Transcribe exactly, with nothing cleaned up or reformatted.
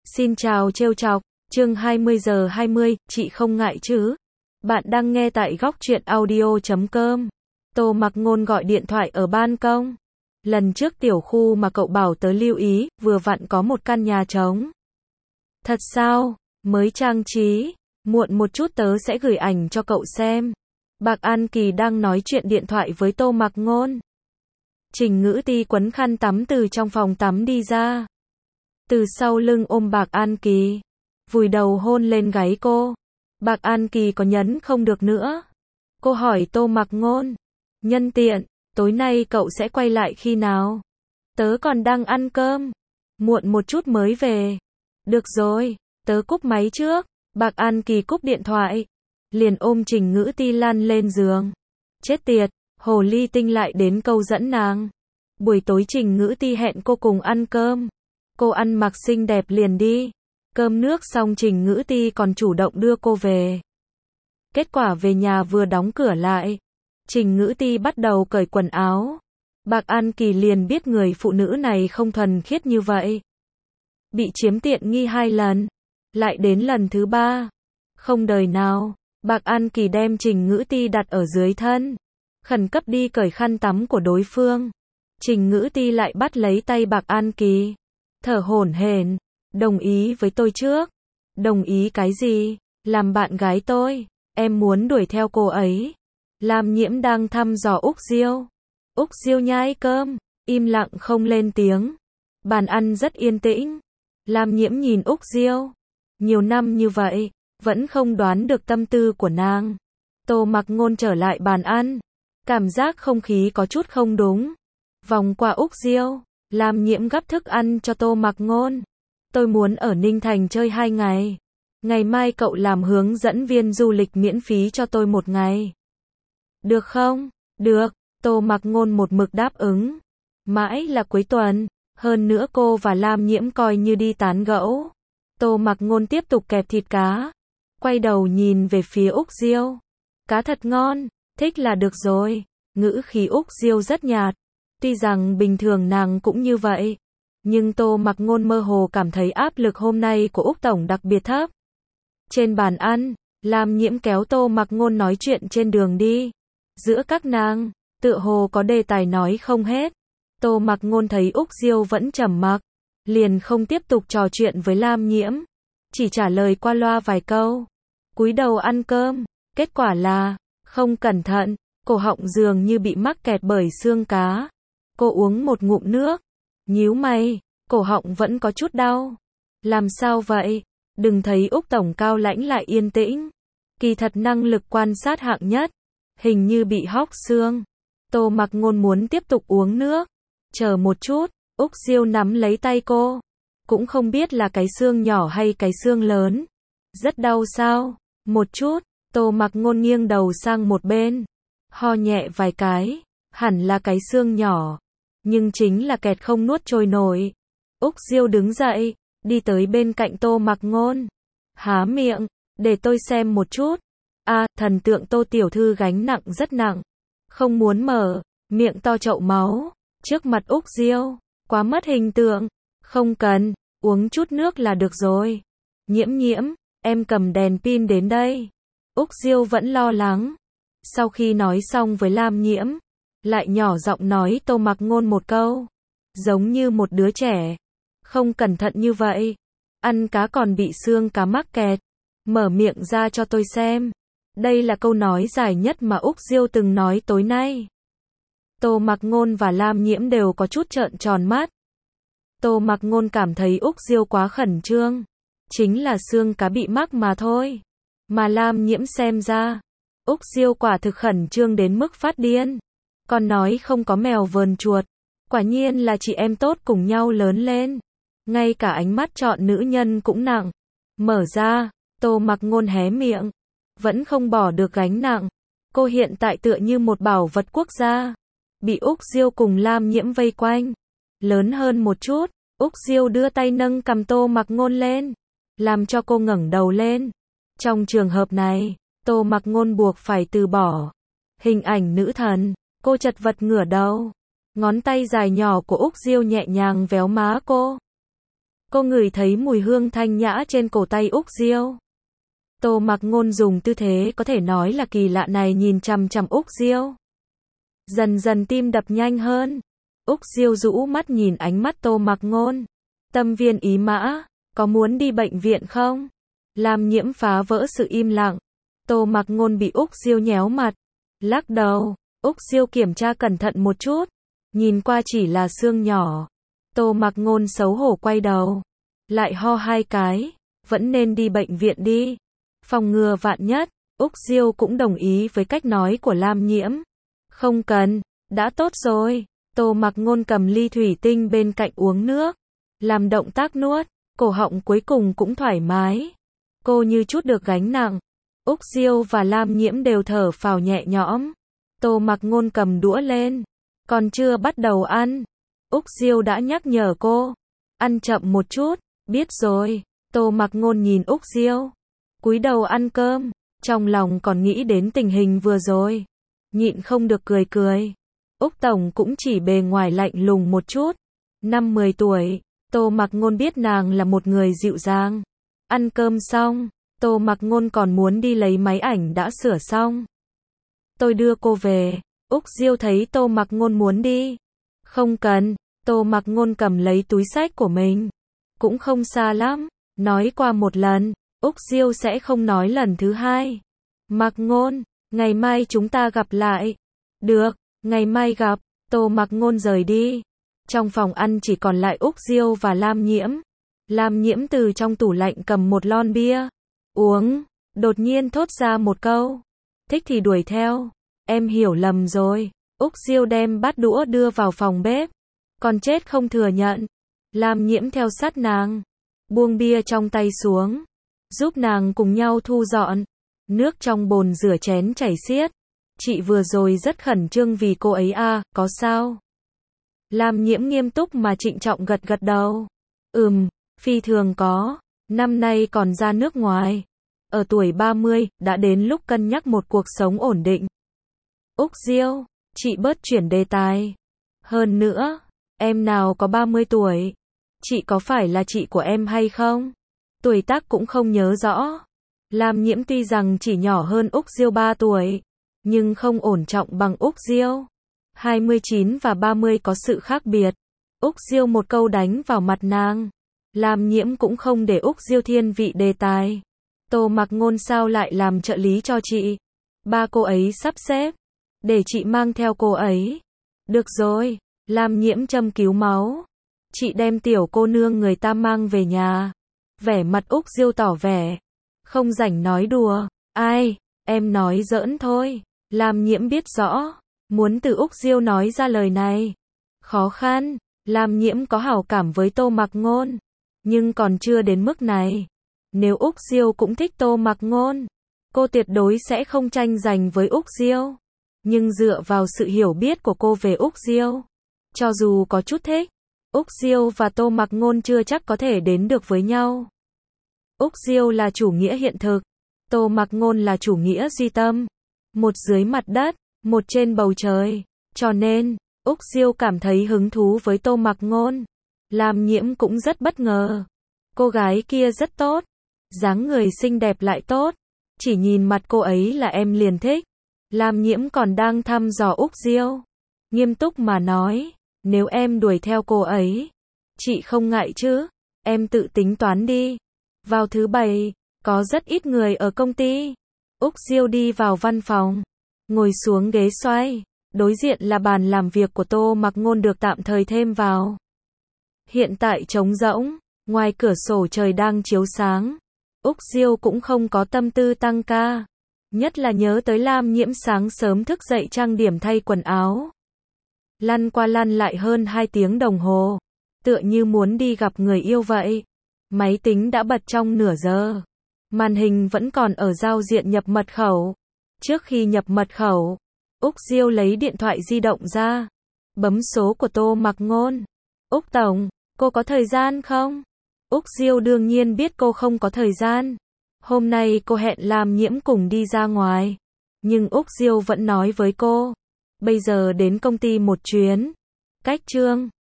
Xin chào trêu chọc, chương hai mươi giờ hai mươi, chị không ngại chứ? Bạn đang nghe tại góc truyện audio chấm com. Tô Mặc Ngôn gọi điện thoại ở ban công. Lần trước tiểu khu mà cậu bảo tớ lưu ý, vừa vặn có một căn nhà trống. Thật sao? Mới trang trí. Muộn một chút tớ sẽ gửi ảnh cho cậu xem. Bạc An Kỳ đang nói chuyện điện thoại với Tô Mặc Ngôn. Trình Ngữ Ti quấn khăn tắm từ trong phòng tắm đi ra. Từ sau lưng ôm Bạc An Kỳ, vùi đầu hôn lên gáy cô. Bạc An Kỳ có nhấn không được nữa. Cô hỏi Tô Mặc Ngôn, nhân tiện, tối nay cậu sẽ quay lại khi nào? Tớ còn đang ăn cơm, muộn một chút mới về. Được rồi, tớ cúp máy trước. Bạc An Kỳ cúp điện thoại, liền ôm Trình Ngữ Ti lăn lên giường. Chết tiệt, hồ ly tinh lại đến câu dẫn nàng. Buổi tối Trình Ngữ Ti hẹn cô cùng ăn cơm. Cô ăn mặc xinh đẹp liền đi. Cơm nước xong Trình Ngữ Ti còn chủ động đưa cô về. Kết quả về nhà vừa đóng cửa lại, Trình Ngữ Ti bắt đầu cởi quần áo. Bạc An Kỳ liền biết người phụ nữ này không thuần khiết như vậy. Bị chiếm tiện nghi hai lần, lại đến lần thứ ba. Không đời nào, Bạc An Kỳ đem Trình Ngữ Ti đặt ở dưới thân, khẩn cấp đi cởi khăn tắm của đối phương. Trình Ngữ Ti lại bắt lấy tay Bạc An Kỳ, thở hổn hển, đồng ý với tôi trước. Đồng ý cái gì? Làm bạn gái tôi, em muốn đuổi theo cô ấy. Lam Nhiễm đang thăm dò Úc Diêu. Úc Diêu nhai cơm, im lặng không lên tiếng. Bàn ăn rất yên tĩnh. Lam Nhiễm nhìn Úc Diêu, nhiều năm như vậy, vẫn không đoán được tâm tư của nàng. Tô Mặc Ngôn trở lại bàn ăn, cảm giác không khí có chút không đúng. Vòng qua Úc Diêu, Lam Nhiễm gắp thức ăn cho Tô Mặc Ngôn. Tôi muốn ở Ninh Thành chơi hai ngày. Ngày mai cậu làm hướng dẫn viên du lịch miễn phí cho tôi một ngày. Được không? Được, Tô Mặc Ngôn một mực đáp ứng. Mãi là cuối tuần, hơn nữa cô và Lam Nhiễm coi như đi tán gẫu. Tô Mặc Ngôn tiếp tục kẹp thịt cá, quay đầu nhìn về phía Úc Diêu. Cá thật ngon, thích là được rồi. Ngữ khí Úc Diêu rất nhạt. Tuy rằng bình thường nàng cũng như vậy, nhưng Tô Mặc Ngôn mơ hồ cảm thấy áp lực hôm nay của Úc Tổng đặc biệt thấp. Trên bàn ăn, Lam Nhiễm kéo Tô Mặc Ngôn nói chuyện trên đường đi. Giữa các nàng, tựa hồ có đề tài nói không hết. Tô Mặc Ngôn thấy Úc Diêu vẫn trầm mặc, liền không tiếp tục trò chuyện với Lam Nhiễm, chỉ trả lời qua loa vài câu, cúi đầu ăn cơm. Kết quả là, không cẩn thận, cổ họng dường như bị mắc kẹt bởi xương cá. Cô uống một ngụm nước, nhíu mày, cổ họng vẫn có chút đau. Làm sao vậy? Đừng thấy Úc Tổng cao lãnh lại yên tĩnh. Kỳ thật năng lực quan sát hạng nhất, hình như bị hóc xương. Tô Mặc Ngôn muốn tiếp tục uống nước. Chờ một chút, Úc Diêu nắm lấy tay cô. Cũng không biết là cái xương nhỏ hay cái xương lớn. Rất đau sao? Một chút, Tô Mặc Ngôn nghiêng đầu sang một bên, ho nhẹ vài cái, hẳn là cái xương nhỏ. Nhưng chính là kẹt không nuốt trôi nổi. Úc Diêu đứng dậy, đi tới bên cạnh Tô Mặc Ngôn. Há miệng, để tôi xem một chút. À, thần tượng Tô tiểu thư gánh nặng rất nặng. Không muốn mở, miệng to chậu máu. Trước mặt Úc Diêu, quá mất hình tượng. Không cần, uống chút nước là được rồi. Nhiễm Nhiễm, em cầm đèn pin đến đây. Úc Diêu vẫn lo lắng. Sau khi nói xong với Lam Nhiễm, lại nhỏ giọng nói Tô Mặc Ngôn một câu, giống như một đứa trẻ. Không cẩn thận như vậy, ăn cá còn bị xương cá mắc kẹt. Mở miệng ra cho tôi xem. Đây là câu nói dài nhất mà Úc Diêu từng nói tối nay. Tô Mặc Ngôn và Lam Nhiễm đều có chút trợn tròn mắt. Tô Mặc Ngôn cảm thấy Úc Diêu quá khẩn trương. Chính là xương cá bị mắc mà thôi. Mà Lam Nhiễm xem ra, Úc Diêu quả thực khẩn trương đến mức phát điên. Còn nói không có mèo vờn chuột. Quả nhiên là chị em tốt cùng nhau lớn lên. Ngay cả ánh mắt chọn nữ nhân cũng nặng. Mở ra, Tô Mặc Ngôn hé miệng. Vẫn không bỏ được gánh nặng. Cô hiện tại tựa như một bảo vật quốc gia. Bị Úc Diêu cùng Lam Nhiễm vây quanh. Lớn hơn một chút, Úc Diêu đưa tay nâng cằm Tô Mặc Ngôn lên, làm cho cô ngẩng đầu lên. Trong trường hợp này, Tô Mặc Ngôn buộc phải từ bỏ hình ảnh nữ thần. Cô chật vật ngửa đầu. Ngón tay dài nhỏ của Úc Diêu nhẹ nhàng véo má cô. Cô ngửi thấy mùi hương thanh nhã trên cổ tay Úc Diêu. Tô Mặc Ngôn dùng tư thế có thể nói là kỳ lạ này nhìn chằm chằm Úc Diêu. Dần dần tim đập nhanh hơn. Úc Diêu rũ mắt nhìn ánh mắt Tô Mặc Ngôn. Tâm viên ý mã, có muốn đi bệnh viện không? Lam Nhiễm phá vỡ sự im lặng. Tô Mặc Ngôn bị Úc Diêu nhéo mặt. Lắc đầu. Úc Diêu kiểm tra cẩn thận một chút. Nhìn qua chỉ là xương nhỏ. Tô Mặc Ngôn xấu hổ quay đầu. Lại ho hai cái. Vẫn nên đi bệnh viện đi. Phòng ngừa vạn nhất. Úc Diêu cũng đồng ý với cách nói của Lam Nhiễm. Không cần, đã tốt rồi. Tô Mặc Ngôn cầm ly thủy tinh bên cạnh uống nước. Làm động tác nuốt. Cổ họng cuối cùng cũng thoải mái. Cô như chút được gánh nặng. Úc Diêu và Lam Nhiễm đều thở phào nhẹ nhõm. Tô Mặc Ngôn cầm đũa lên. Còn chưa bắt đầu ăn. Úc Diêu đã nhắc nhở cô. Ăn chậm một chút. Biết rồi. Tô Mặc Ngôn nhìn Úc Diêu. Cúi đầu ăn cơm. Trong lòng còn nghĩ đến tình hình vừa rồi. Nhịn không được cười cười. Úc Tổng cũng chỉ bề ngoài lạnh lùng một chút. Năm mười tuổi. Tô Mặc Ngôn biết nàng là một người dịu dàng. Ăn cơm xong. Tô Mặc Ngôn còn muốn đi lấy máy ảnh đã sửa xong. Tôi đưa cô về. Úc Diêu thấy Tô Mặc Ngôn muốn đi. Không cần. Tô Mặc Ngôn cầm lấy túi xách của mình. Cũng không xa lắm. Nói qua một lần. Úc Diêu sẽ không nói lần thứ hai. Mặc Ngôn, ngày mai chúng ta gặp lại. Được, ngày mai gặp. Tô Mặc Ngôn rời đi. Trong phòng ăn chỉ còn lại Úc Diêu và Lam Nhiễm. Lam Nhiễm từ trong tủ lạnh cầm một lon bia. Uống. Đột nhiên thốt ra một câu. Thích thì đuổi theo. Em hiểu lầm rồi. Úc Diêu đem bát đũa đưa vào phòng bếp. Còn chết không thừa nhận. Lam Nhiễm theo sát nàng. Buông bia trong tay xuống. Giúp nàng cùng nhau thu dọn. Nước trong bồn rửa chén chảy xiết. Chị vừa rồi rất khẩn trương vì cô ấy à, có sao? Lam Nhiễm nghiêm túc mà trịnh trọng gật gật đầu. Ừm, phi thường có. Năm nay còn ra nước ngoài. Ở tuổi ba mươi, đã đến lúc cân nhắc một cuộc sống ổn định. Úc Diêu, chị bớt chuyển đề tài. Hơn nữa, em nào có ba mươi tuổi. Chị có phải là chị của em hay không? Tuổi tác cũng không nhớ rõ. Lam Nhiễm tuy rằng chỉ nhỏ hơn Úc Diêu ba tuổi, nhưng không ổn trọng bằng Úc Diêu. hai mươi chín và ba mươi có sự khác biệt. Úc Diêu một câu đánh vào mặt nàng. Lam Nhiễm cũng không để Úc Diêu thiên vị đề tài. Tô Mặc Ngôn sao lại làm trợ lý cho chị? Ba cô ấy sắp xếp. Để chị mang theo cô ấy. Được rồi. Lam Nhiễm châm cứu máu. Chị đem tiểu cô nương người ta mang về nhà. Vẻ mặt Úc Diêu tỏ vẻ. Không rảnh nói đùa. Ai, em nói giỡn thôi. Lam Nhiễm biết rõ. Muốn từ Úc Diêu nói ra lời này. Khó khăn. Lam Nhiễm có hảo cảm với Tô Mặc Ngôn. Nhưng còn chưa đến mức này. Nếu Úc Diêu cũng thích Tô Mặc Ngôn, cô tuyệt đối sẽ không tranh giành với Úc Diêu. Nhưng dựa vào sự hiểu biết của cô về Úc Diêu, cho dù có chút thích, Úc Diêu và Tô Mặc Ngôn chưa chắc có thể đến được với nhau. Úc Diêu là chủ nghĩa hiện thực, Tô Mặc Ngôn là chủ nghĩa duy tâm. Một dưới mặt đất, một trên bầu trời. Cho nên, Úc Diêu cảm thấy hứng thú với Tô Mặc Ngôn. Lam Nhiễm cũng rất bất ngờ. Cô gái kia rất tốt. Dáng người xinh đẹp lại tốt. Chỉ nhìn mặt cô ấy là em liền thích. Lam Nhiễm còn đang thăm dò Úc Diêu. Nghiêm túc mà nói. Nếu em đuổi theo cô ấy, chị không ngại chứ? Em tự tính toán đi. Vào thứ bảy, có rất ít người ở công ty. Úc Diêu đi vào văn phòng. Ngồi xuống ghế xoay. Đối diện là bàn làm việc của Tô Mặc Ngôn được tạm thời thêm vào. Hiện tại trống rỗng. Ngoài cửa sổ trời đang chiếu sáng. Úc Diêu cũng không có tâm tư tăng ca. Nhất là nhớ tới Lam Nhiễm sáng sớm thức dậy trang điểm thay quần áo. Lăn qua lăn lại hơn hai tiếng đồng hồ. Tựa như muốn đi gặp người yêu vậy. Máy tính đã bật trong nửa giờ. Màn hình vẫn còn ở giao diện nhập mật khẩu. Trước khi nhập mật khẩu, Úc Diêu lấy điện thoại di động ra. Bấm số của Tô Mặc Ngôn. Úc Tổng, cô có thời gian không? Úc Diêu đương nhiên biết cô không có thời gian. Hôm nay cô hẹn Lam Nhiễm cùng đi ra ngoài. Nhưng Úc Diêu vẫn nói với cô. Bây giờ đến công ty một chuyến. Cách Trương.